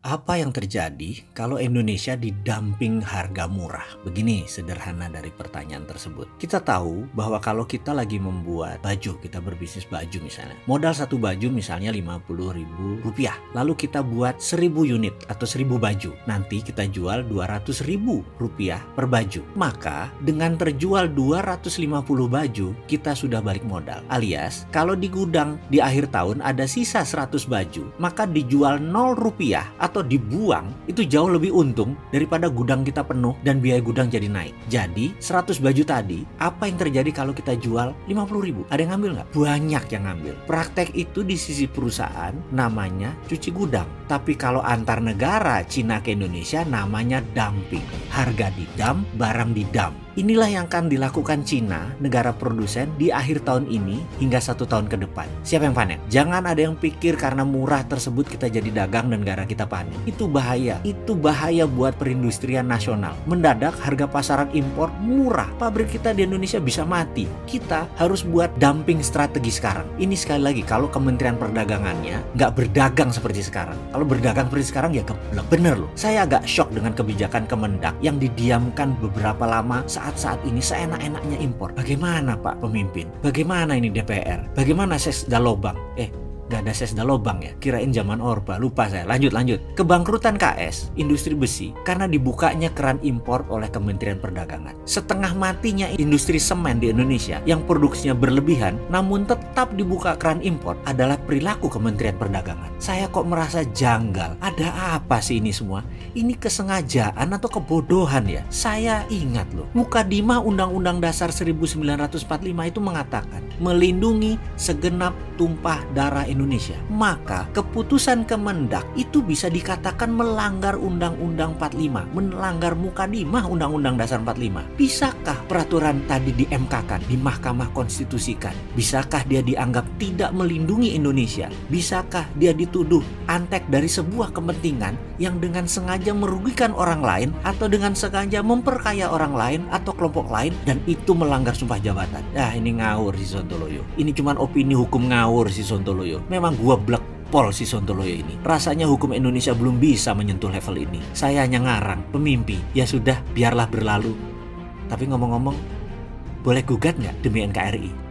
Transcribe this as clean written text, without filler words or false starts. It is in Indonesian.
Apa yang terjadi kalau Indonesia didumping harga murah? Begini sederhana dari pertanyaan tersebut. Kita tahu bahwa kalau kita lagi membuat baju, kita berbisnis baju misalnya. Modal satu baju misalnya Rp50.000. Lalu kita buat 1000 unit atau 1000 baju. Nanti kita jual Rp200.000 per baju. Maka dengan terjual 250 baju, kita sudah balik modal. Alias, kalau di gudang di akhir tahun ada sisa 100 baju, maka dijual Rp0 atau dibuang itu jauh lebih untung daripada gudang kita penuh dan biaya gudang jadi naik. Jadi 100 baju tadi, apa yang terjadi kalau kita jual 50.000? Ada yang ngambil nggak? Banyak yang ngambil. Praktek itu di sisi perusahaan namanya cuci gudang. Tapi kalau antar negara Cina ke Indonesia namanya dumping. Harga didump, barang didump. Inilah yang akan dilakukan Cina, negara produsen, di akhir tahun ini hingga 1 tahun ke depan. Siapa yang panen? Jangan ada yang pikir karena murah tersebut kita jadi dagang dan negara kita panen. Itu bahaya. Itu bahaya buat perindustrian nasional. Mendadak harga pasaran impor murah. Pabrik kita di Indonesia bisa mati. Kita harus buat dumping strategi sekarang. Ini sekali lagi kalau Kementerian Perdagangannya nggak berdagang seperti sekarang. Kalau berdagang seperti sekarang ya keblek. Bener loh. Saya agak shock dengan kebijakan Kemendak yang didiamkan beberapa lama saat ini seenak-enaknya impor. Bagaimana Pak Pemimpin? Bagaimana ini DPR? Bagaimana Sesda Lobang? Gak ada Sesda Lobang ya? Kirain zaman Orba. Lupa saya. Lanjut. Kebangkrutan KS, industri besi, karena dibukanya keran impor oleh Kementerian Perdagangan. Setengah matinya industri semen di Indonesia yang produksinya berlebihan, namun tetap dibuka keran impor adalah perilaku Kementerian Perdagangan. Saya kok merasa janggal. Ada apa sih ini semua? Ini kesengajaan atau kebodohan ya? Saya ingat loh, Mukadimah Undang-Undang Dasar 1945 itu mengatakan melindungi segenap tumpah darah Indonesia. Maka keputusan Kemendak itu bisa dikatakan melanggar Undang-Undang 45, melanggar Mukadimah Undang-Undang Dasar 45. Bisakah peraturan tadi di-MK-kan, di Mahkamah Konstitusikan? Bisakah dia dianggap tidak melindungi Indonesia? Bisakah dia dituduh antek dari sebuah kepentingan yang dengan sengaja merugikan orang lain atau dengan sengaja memperkaya orang lain atau kelompok lain dan itu melanggar sumpah jabatan? Ini ngawur si Sontoloyo. Ini cuman opini hukum ngawur si Sontoloyo. Memang gua blek pol si Sontoloyo ini. Rasanya hukum Indonesia belum bisa menyentuh level ini. Saya hanya ngarang, pemimpi. Ya sudah, biarlah berlalu. Tapi ngomong-ngomong, boleh gugat nggak demi NKRI?